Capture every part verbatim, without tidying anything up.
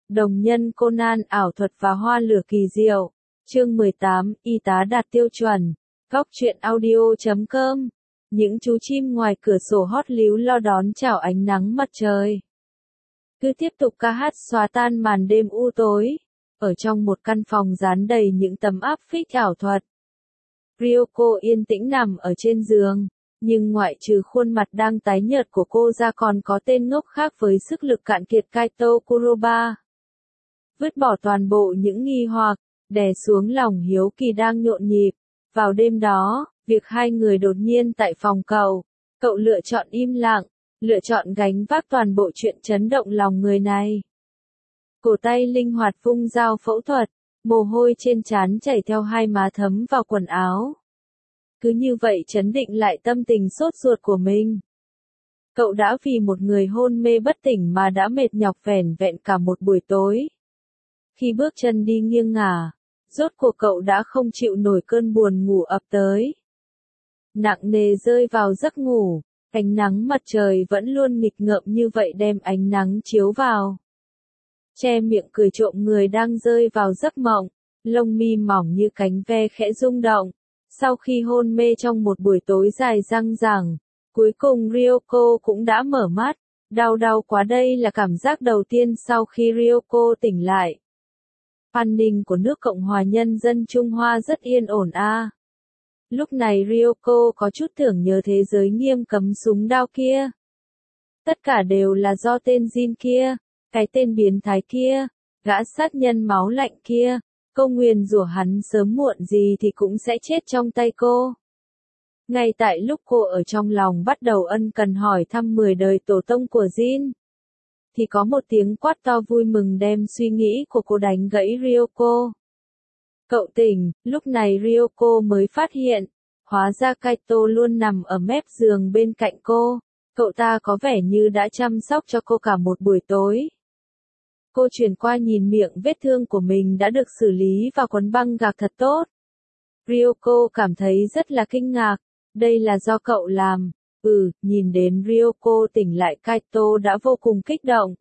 Đồng nhân Conan ảo thuật và hoa lửa kỳ diệu. Chương mười tám, y tá đạt tiêu chuẩn. Góc truyện audio chấm com. Những chú chim ngoài cửa sổ hót líu lo đón chào ánh nắng mặt trời. Cứ tiếp tục ca hát xóa tan màn đêm u tối. Ở trong một căn phòng dán đầy những tấm áp phích ảo thuật. Ryoko yên tĩnh nằm ở trên giường. Nhưng ngoại trừ khuôn mặt đang tái nhợt của cô ra còn có tên ngốc khác với sức lực cạn kiệt Kaito Kuroba. Vứt bỏ toàn bộ những nghi hoặc, đè xuống lòng hiếu kỳ đang nhộn nhịp. Vào đêm đó, việc hai người đột nhiên tại phòng cậu, cậu lựa chọn im lặng, lựa chọn gánh vác toàn bộ chuyện chấn động lòng người này. Cổ tay linh hoạt vung dao phẫu thuật, mồ hôi trên trán chảy theo hai má thấm vào quần áo. Cứ như vậy trấn định lại tâm tình sốt ruột của mình. Cậu đã vì một người hôn mê bất tỉnh mà đã mệt nhọc vẻn vẹn cả một buổi tối. Khi bước chân đi nghiêng ngả, rốt cuộc cậu đã không chịu nổi cơn buồn ngủ ập tới. Nặng nề rơi vào giấc ngủ, ánh nắng mặt trời vẫn luôn nghịch ngợm như vậy đem ánh nắng chiếu vào. Che miệng cười trộm người đang rơi vào giấc mộng, lông mi mỏng như cánh ve khẽ rung động. Sau khi hôn mê trong một buổi tối dài dằng dặc, cuối cùng Ryoko cũng đã mở mắt. Đau đau quá, đây là cảm giác đầu tiên sau khi Ryoko tỉnh lại. An ninh của nước Cộng hòa Nhân dân Trung Hoa rất yên ổn a. À. Lúc này Ryoko có chút tưởng nhớ thế giới nghiêm cấm súng đao kia. Tất cả đều là do tên Jin kia, cái tên biến thái kia, gã sát nhân máu lạnh kia. Câu nguyền rủa hắn sớm muộn gì thì cũng sẽ chết trong tay cô. Ngay tại lúc cô ở trong lòng bắt đầu ân cần hỏi thăm mười đời tổ tông của Jin, thì có một tiếng quát to vui mừng đem suy nghĩ của cô đánh gãy Ryoko. Cậu tỉnh, lúc này Ryoko mới phát hiện, hóa ra Kaito luôn nằm ở mép giường bên cạnh cô. Cậu ta có vẻ như đã chăm sóc cho cô cả một buổi tối. Cô chuyển qua nhìn miệng vết thương của mình đã được xử lý và quấn băng gạc thật tốt. Ryoko cảm thấy rất là kinh ngạc, đây là do cậu làm. Ừ, nhìn đến Ryoko tỉnh lại Kaito đã vô cùng kích động.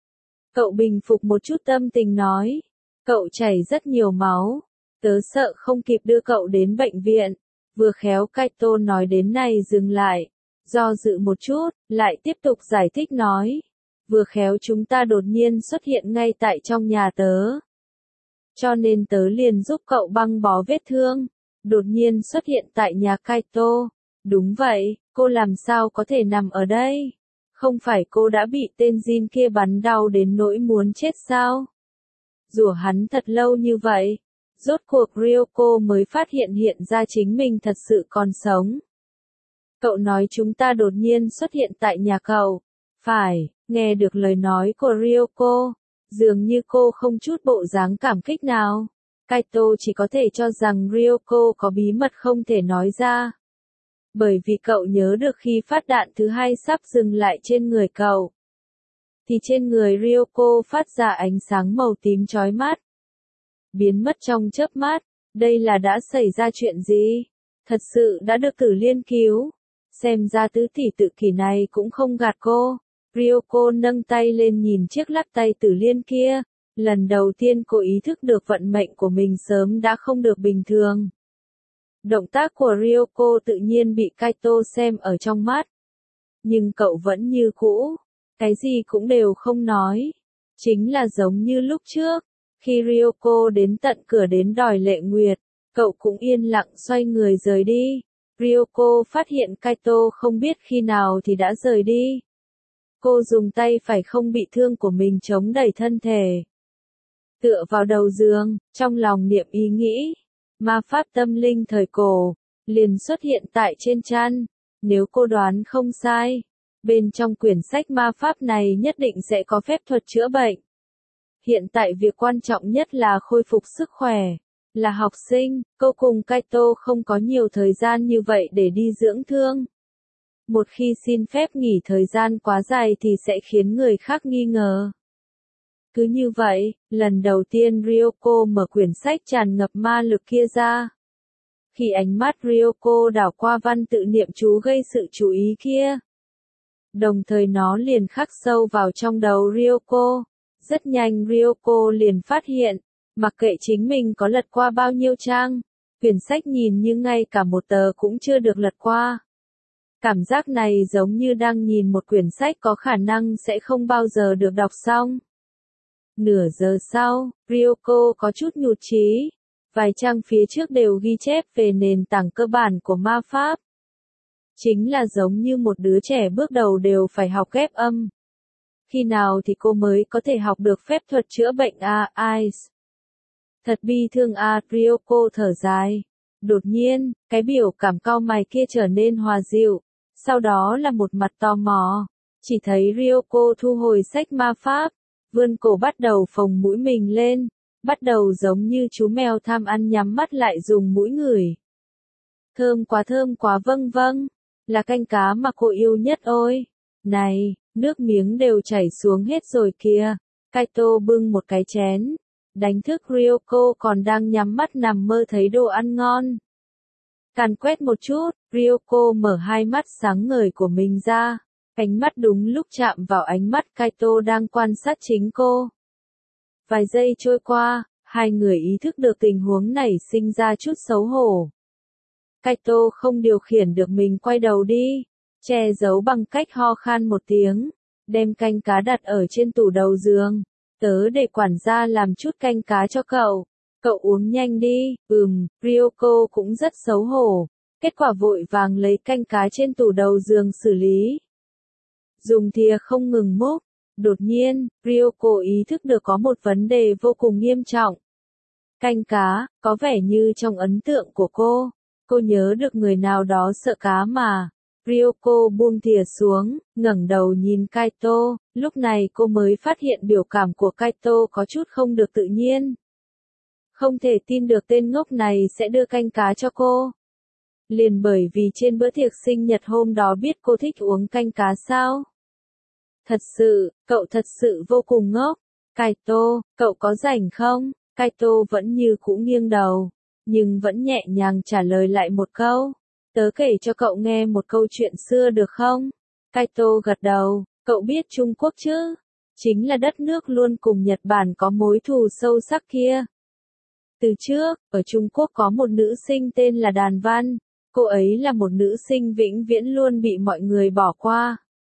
Cậu bình phục một chút tâm tình nói, cậu chảy rất nhiều máu, tớ sợ không kịp đưa cậu đến bệnh viện. Vừa khéo Kaito nói đến này dừng lại, do dự một chút, lại tiếp tục giải thích nói. Vừa khéo chúng ta đột nhiên xuất hiện ngay tại trong nhà tớ. Cho nên tớ liền giúp cậu băng bó vết thương. Đột nhiên xuất hiện tại nhà Kaito. Đúng vậy, cô làm sao có thể nằm ở đây? Không phải cô đã bị tên Jin kia bắn đau đến nỗi muốn chết sao? Rủa hắn thật lâu như vậy. Rốt cuộc Ryoko mới phát hiện hiện ra chính mình thật sự còn sống. Cậu nói chúng ta đột nhiên xuất hiện tại nhà cậu. Phải. Nghe được lời nói của Ryoko, dường như cô không chút bộ dáng cảm kích nào. Kaito chỉ có thể cho rằng Ryoko có bí mật không thể nói ra. Bởi vì cậu nhớ được khi phát đạn thứ hai sắp dừng lại trên người cậu, thì trên người Ryoko phát ra ánh sáng màu tím chói mắt. Biến mất trong chớp mắt, đây là đã xảy ra chuyện gì? Thật sự đã được Tử Liên cứu. Xem ra tứ tỷ tự kỷ này cũng không gạt cô. Ryoko nâng tay lên nhìn chiếc lắc tay Tử Liên kia, lần đầu tiên cô ý thức được vận mệnh của mình sớm đã không được bình thường. Động tác của Ryoko tự nhiên bị Kaito xem ở trong mắt. Nhưng cậu vẫn như cũ, cái gì cũng đều không nói. Chính là giống như lúc trước, khi Ryoko đến tận cửa đến đòi Lệ Nguyệt, cậu cũng yên lặng xoay người rời đi. Ryoko phát hiện Kaito không biết khi nào thì đã rời đi. Cô dùng tay phải không bị thương của mình chống đẩy thân thể. Tựa vào đầu giường, trong lòng niệm ý nghĩ. Ma pháp tâm linh thời cổ, liền xuất hiện tại trên chăn. Nếu cô đoán không sai, bên trong quyển sách ma pháp này nhất định sẽ có phép thuật chữa bệnh. Hiện tại việc quan trọng nhất là khôi phục sức khỏe. Là học sinh, cô cùng Kaito không có nhiều thời gian như vậy để đi dưỡng thương. Một khi xin phép nghỉ thời gian quá dài thì sẽ khiến người khác nghi ngờ. Cứ như vậy, lần đầu tiên Ryoko mở quyển sách tràn ngập ma lực kia ra. Khi ánh mắt Ryoko đảo qua văn tự niệm chú gây sự chú ý kia, đồng thời nó liền khắc sâu vào trong đầu Ryoko. Rất nhanh Ryoko liền phát hiện, mặc kệ chính mình có lật qua bao nhiêu trang, quyển sách nhìn như ngay cả một tờ cũng chưa được lật qua. Cảm giác này giống như đang nhìn một quyển sách có khả năng sẽ không bao giờ được đọc xong. Nửa giờ sau, Ryoko có chút nhụt chí. Vài trang phía trước đều ghi chép về nền tảng cơ bản của ma pháp. Chính là giống như một đứa trẻ bước đầu đều phải học ghép âm. Khi nào thì cô mới có thể học được phép thuật chữa bệnh a Ice? Thật bi thương a Ryoko thở dài. Đột nhiên, cái biểu cảm cau mày kia trở nên hòa dịu. Sau đó là một mặt tò mò. Chỉ thấy Ryoko thu hồi sách ma pháp, vươn cổ bắt đầu phồng mũi mình lên. Bắt đầu giống như chú mèo tham ăn nhắm mắt lại dùng mũi ngửi. Thơm quá thơm quá vâng vâng. Là canh cá mà cô yêu nhất ôi. Này, nước miếng đều chảy xuống hết rồi kìa. Kaito bưng một cái chén. Đánh thức Ryoko còn đang nhắm mắt nằm mơ thấy đồ ăn ngon. Càn quét một chút, Ryoko mở hai mắt sáng ngời của mình ra. Ánh mắt đúng lúc chạm vào ánh mắt Kaito đang quan sát chính cô. Vài giây trôi qua, hai người ý thức được tình huống này sinh ra chút xấu hổ. Kaito không điều khiển được mình quay đầu đi, che giấu bằng cách ho khan một tiếng, đem canh cá đặt ở trên tủ đầu giường. Tớ để quản gia làm chút canh cá cho cậu. Cậu uống nhanh đi. Ừm, Ryoko cũng rất xấu hổ. Kết quả vội vàng lấy canh cá trên tủ đầu giường xử lý. Dùng thìa không ngừng múc. Đột nhiên, Ryoko ý thức được có một vấn đề vô cùng nghiêm trọng. Canh cá, có vẻ như trong ấn tượng của cô, cô nhớ được người nào đó sợ cá mà. Ryoko buông thìa xuống, ngẩng đầu nhìn Kaito, lúc này cô mới phát hiện biểu cảm của Kaito có chút không được tự nhiên. Không thể tin được tên ngốc này sẽ đưa canh cá cho cô. Liền bởi vì trên bữa tiệc sinh nhật hôm đó biết cô thích uống canh cá sao? Thật sự, cậu thật sự vô cùng ngốc. Kaito, cậu có rảnh không? Kaito vẫn như cũ nghiêng đầu, nhưng vẫn nhẹ nhàng trả lời lại một câu. Tớ kể cho cậu nghe một câu chuyện xưa được không? Kaito gật đầu, cậu biết Trung Quốc chứ? Chính là đất nước luôn cùng Nhật Bản có mối thù sâu sắc kia. Từ trước, ở Trung Quốc có một nữ sinh tên là Đàn Văn. Cô ấy là một nữ sinh vĩnh viễn luôn bị mọi người bỏ qua.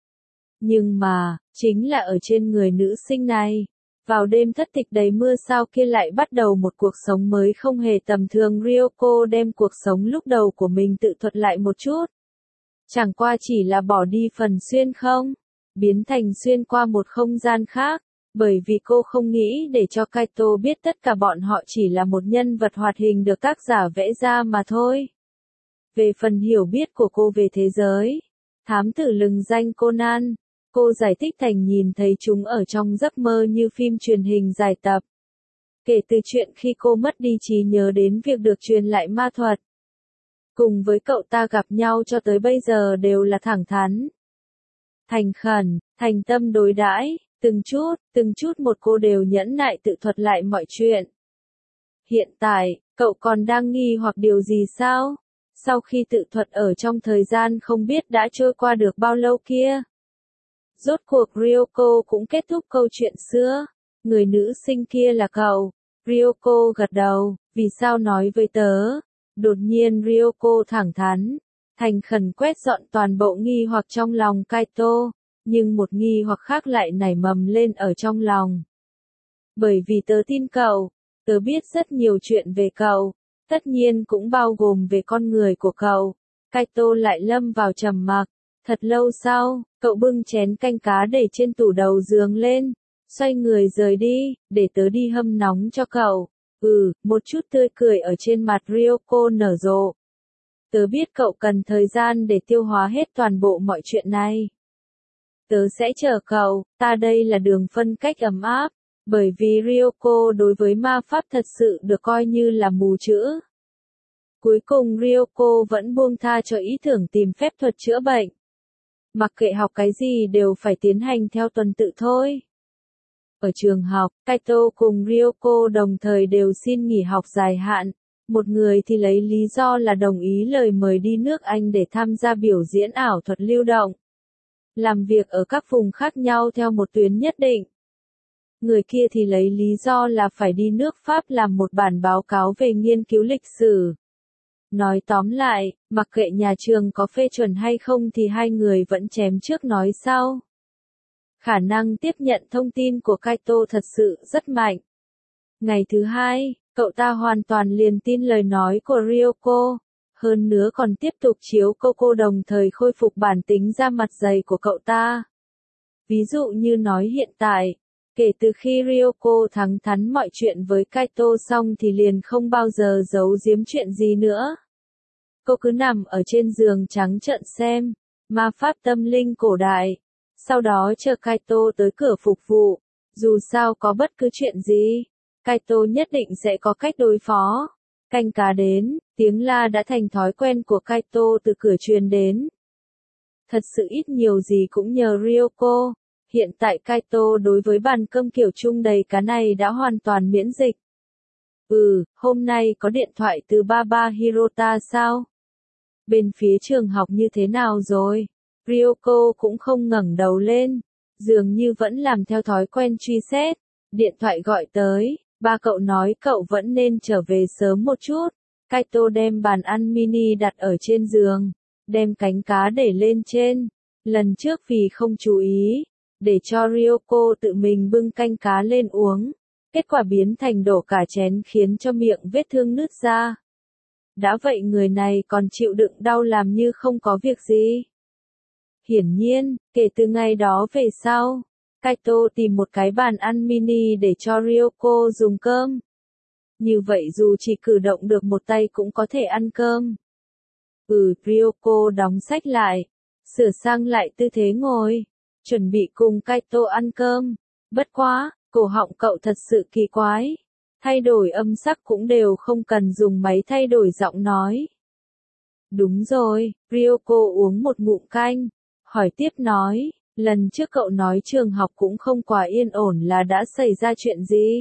Nhưng mà, chính là ở trên người nữ sinh này, vào đêm thất tịch đầy mưa sao kia lại bắt đầu một cuộc sống mới không hề tầm thường. Ryoko đem cuộc sống lúc đầu của mình tự thuật lại một chút. Chẳng qua chỉ là bỏ đi phần xuyên không, biến thành xuyên qua một không gian khác, bởi vì cô không nghĩ để cho Kaito biết tất cả bọn họ chỉ là một nhân vật hoạt hình được tác giả vẽ ra mà thôi. Về phần hiểu biết của cô về thế giới, thám tử lừng danh Conan, cô giải thích thành nhìn thấy chúng ở trong giấc mơ như phim truyền hình dài tập. Kể từ chuyện khi cô mất đi trí nhớ đến việc được truyền lại ma thuật. Cùng với cậu ta gặp nhau cho tới bây giờ đều là thẳng thắn, thành khẩn, thành tâm đối đãi, từng chút, từng chút một cô đều nhẫn nại tự thuật lại mọi chuyện. Hiện tại, cậu còn đang nghi hoặc điều gì sao? Sau khi tự thuật ở trong thời gian không biết đã trôi qua được bao lâu kia. Rốt cuộc Ryoko cũng kết thúc câu chuyện xưa. Người nữ sinh kia là cậu. Ryoko gật đầu, vì sao nói với tớ? Đột nhiên Ryoko thẳng thắn, thành khẩn quét dọn toàn bộ nghi hoặc trong lòng Kaito, nhưng một nghi hoặc khác lại nảy mầm lên ở trong lòng. Bởi vì tớ tin cậu, tớ biết rất nhiều chuyện về cậu, tất nhiên cũng bao gồm về con người của cậu. Kaito lại lâm vào trầm mặc. Thật lâu sau, cậu bưng chén canh cá để trên tủ đầu giường lên, xoay người rời đi, để tớ đi hâm nóng cho cậu. Ừ, một chút tươi cười ở trên mặt Ryoko nở rộ. Tớ biết cậu cần thời gian để tiêu hóa hết toàn bộ mọi chuyện này. Tớ sẽ chờ cậu, ta đây là đường phân cách ấm áp, bởi vì Ryoko đối với ma pháp thật sự được coi như là mù chữ. Cuối cùng Ryoko vẫn buông tha cho ý tưởng tìm phép thuật chữa bệnh. Mặc kệ học cái gì đều phải tiến hành theo tuần tự thôi. Ở trường học, Kaito cùng Ryoko đồng thời đều xin nghỉ học dài hạn. Một người thì lấy lý do là đồng ý lời mời đi nước Anh để tham gia biểu diễn ảo thuật lưu động. Làm việc ở các vùng khác nhau theo một tuyến nhất định. người kia thì lấy lý do là phải đi nước Pháp làm một bản báo cáo về nghiên cứu lịch sử. Nói tóm lại, mặc kệ nhà trường có phê chuẩn hay không thì hai người vẫn chém trước nói sau. Khả năng tiếp nhận thông tin của Kaito thật sự rất mạnh. Ngày thứ hai, cậu ta hoàn toàn liền tin lời nói của Ryoko, hơn nữa còn tiếp tục chiếu Coco đồng thời khôi phục bản tính da mặt dày của cậu ta. Ví dụ như nói hiện tại, kể từ khi Ryoko thẳng thắn mọi chuyện với Kaito xong thì liền không bao giờ giấu giếm chuyện gì nữa. Cô cứ nằm ở trên giường trắng trợn xem ma pháp tâm linh cổ đại, sau đó chờ Kaito tới cửa phục vụ. Dù sao có bất cứ chuyện gì, Kaito nhất định sẽ có cách đối phó. Canh cá đến, tiếng la đã thành thói quen của Kaito từ cửa truyền đến. Thật sự ít nhiều gì cũng nhờ Ryoko. Hiện tại Kaito đối với bàn cơm kiểu chung đầy cá này đã hoàn toàn miễn dịch. Ừ, hôm nay có điện thoại từ Baba Hirota sao? Bên phía trường học như thế nào rồi? Ryoko cũng không ngẩng đầu lên, dường như vẫn làm theo thói quen truy xét. Điện thoại gọi tới, ba cậu nói cậu vẫn nên trở về sớm một chút. Kaito đem bàn ăn mini đặt ở trên giường, đem cánh cá để lên trên. Lần trước vì không chú ý, để cho Ryoko tự mình bưng canh cá lên uống, kết quả biến thành đổ cả chén khiến cho miệng vết thương nứt ra. Đã vậy người này còn chịu đựng đau làm như không có việc gì. Hiển nhiên, kể từ ngày đó về sau, Kaito tìm một cái bàn ăn mini để cho Ryoko dùng cơm. Như vậy dù chỉ cử động được một tay cũng có thể ăn cơm. Ừ, Ryoko đóng sách lại, sửa sang lại tư thế ngồi, chuẩn bị cùng Kaito ăn cơm. Bất quá, cổ họng cậu thật sự kỳ quái. Thay đổi âm sắc cũng đều không cần dùng máy thay đổi giọng nói. Đúng rồi, Ryoko uống một ngụm canh, hỏi tiếp nói, lần trước cậu nói trường học cũng không quá yên ổn là đã xảy ra chuyện gì?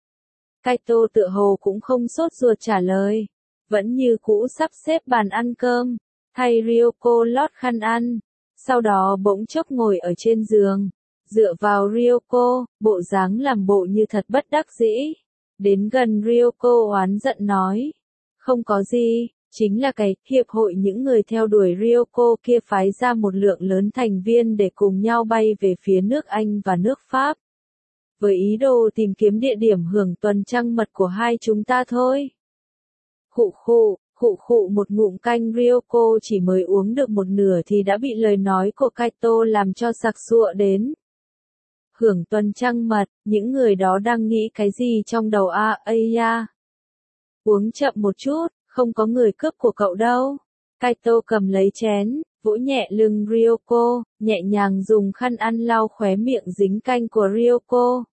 Kaito tựa hồ cũng không sốt ruột trả lời, vẫn như cũ sắp xếp bàn ăn cơm, thay Ryoko lót khăn ăn, sau đó bỗng chốc ngồi ở trên giường, dựa vào Ryoko, bộ dáng làm bộ như thật bất đắc dĩ. Đến gần Ryoko oán giận nói, không có gì, chính là cái hiệp hội những người theo đuổi Ryoko kia phái ra một lượng lớn thành viên để cùng nhau bay về phía nước Anh và nước Pháp. Với ý đồ tìm kiếm địa điểm hưởng tuần trăng mật của hai chúng ta thôi. Khụ khụ, khụ khụ một ngụm canh Ryoko chỉ mới uống được một nửa thì đã bị lời nói của Kaito làm cho sặc sụa đến. Hưởng tuần trăng mật, những người đó đang nghĩ cái gì trong đầu a ây ya. Uống chậm một chút, không có người cướp của cậu đâu. Kaito cầm lấy chén, vỗ nhẹ lưng Ryoko, nhẹ nhàng dùng khăn ăn lau khóe miệng dính canh của Ryoko.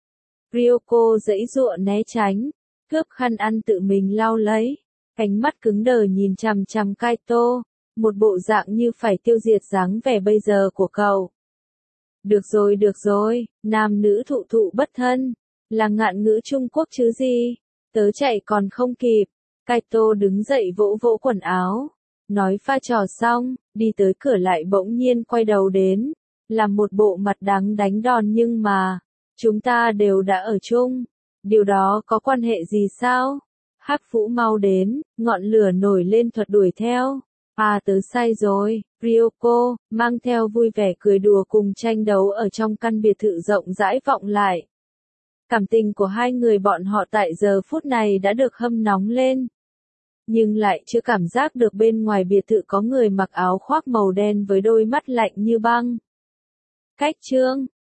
Ryoko giãy giụa né tránh, cướp khăn ăn tự mình lau lấy, cánh mắt cứng đờ nhìn chằm chằm Kaito, một bộ dạng như phải tiêu diệt dáng vẻ bây giờ của cậu. Được rồi được rồi, nam nữ thụ thụ bất thân, là ngạn ngữ Trung Quốc chứ gì, tớ chạy còn không kịp. Kaito đứng dậy vỗ vỗ quần áo, nói pha trò xong, đi tới cửa lại bỗng nhiên quay đầu đến, làm một bộ mặt đáng đánh đòn nhưng mà, chúng ta đều đã ở chung, điều đó có quan hệ gì sao? Hắc Vũ mau đến, ngọn lửa nổi lên thuật đuổi theo. À tớ sai rồi, Ryoko, mang theo vui vẻ cười đùa cùng tranh đấu ở trong căn biệt thự rộng rãi vọng lại. Cảm tình của hai người bọn họ tại giờ phút này đã được hâm nóng lên. Nhưng lại chưa cảm giác được bên ngoài biệt thự có người mặc áo khoác màu đen với đôi mắt lạnh như băng. Cách chương